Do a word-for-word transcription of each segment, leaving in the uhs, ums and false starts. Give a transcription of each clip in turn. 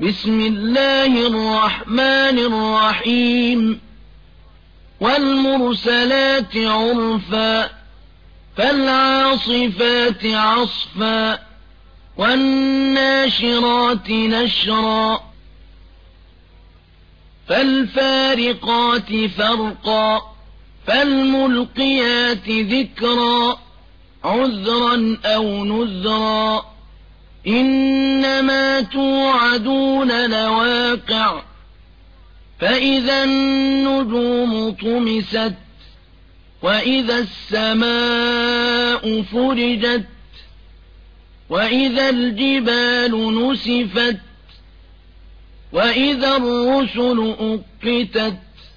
بسم الله الرحمن الرحيم والمرسلات عرفا فالعاصفات عصفا والناشرات نشرا فالفارقات فرقا فالملقيات ذكرا عذرا أو نذرا إنما توعدون لواقع فإذا النجوم طمست وإذا السماء فرجت وإذا الجبال نسفت وإذا الرسل أقتت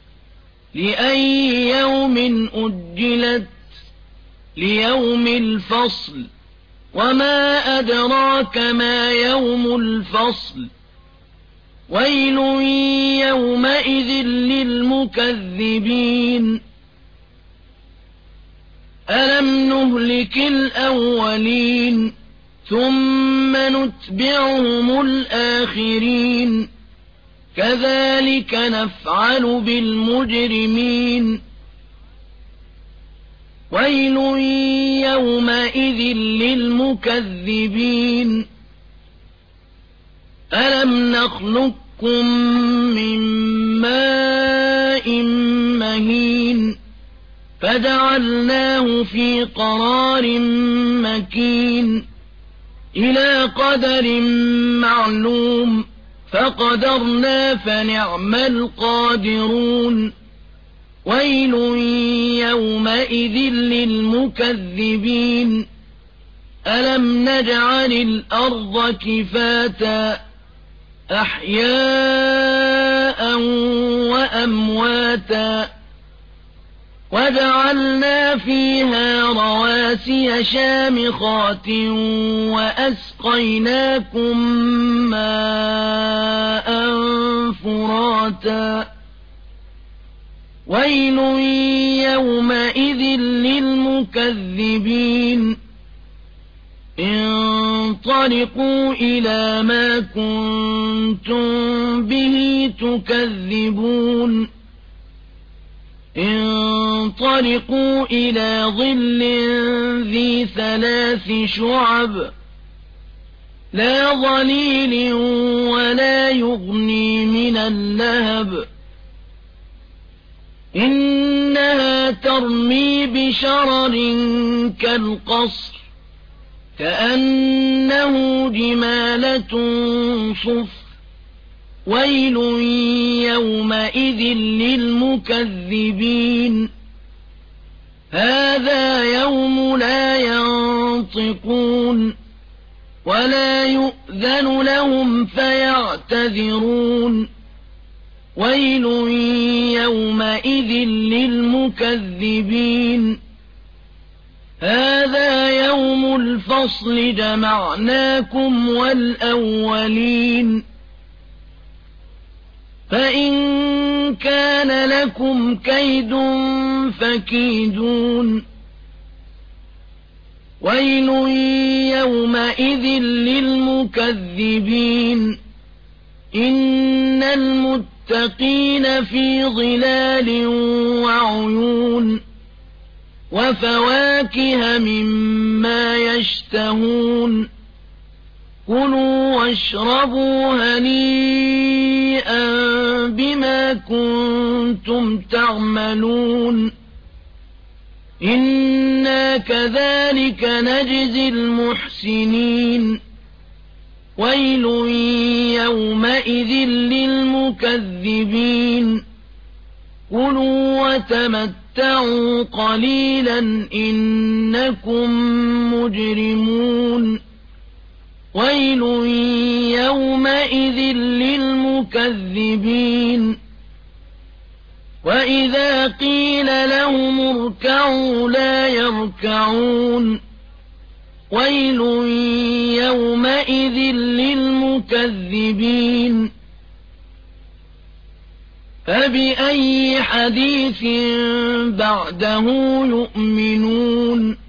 لأي يوم أجلت ليوم الفصل وما أدراك ما يوم الفصل ويل يومئذ للمكذبين ألم نهلك الأولين ثم نتبعهم الآخرين كذلك نفعل بالمجرمين ويل يومئذ للمكذبين ألم نخلقكم من ماء مهين فجعلناه في قرار مكين إلى قدر معلوم فقدرنا فنعم القادرون ويل يومئذ للمكذبين ألم نجعل الأرض كفاتا أحياء وأمواتا وجعلنا فيها رواسي شامخات وأسقيناكم ماء فراتا ويل يومئذ للمكذبين انطلقوا إلى ما كنتم به تكذبون انطلقوا إلى ظل ذي ثلاث شعب لا ظليل ولا يغني من اللهب إنها ترمي بشرر كالقصر كأنه جمالة صفر ويل يومئذ للمكذبين هذا يوم لا ينطقون ولا يؤذن لهم فيعتذرون ويل يومئذ للمكذبين هذا يوم الفصل جمعناكم والأولين فإن كان لكم كيد فكيدون ويل يومئذ للمكذبين إن المتقين في ظلال وعيون وفواكه مما يشتهون كلوا واشربوا هنيئا بما كنتم تعملون إنا كذلك نجزي المحسنين ويل يومئذ للمكذبين كلوا وتمتعوا قليلا إنكم مجرمون ويل يومئذ للمكذبين وإذا قيل لهم اركعوا لا يركعون ويل يومئذ للمكذبين فبأي حديث بعده يؤمنون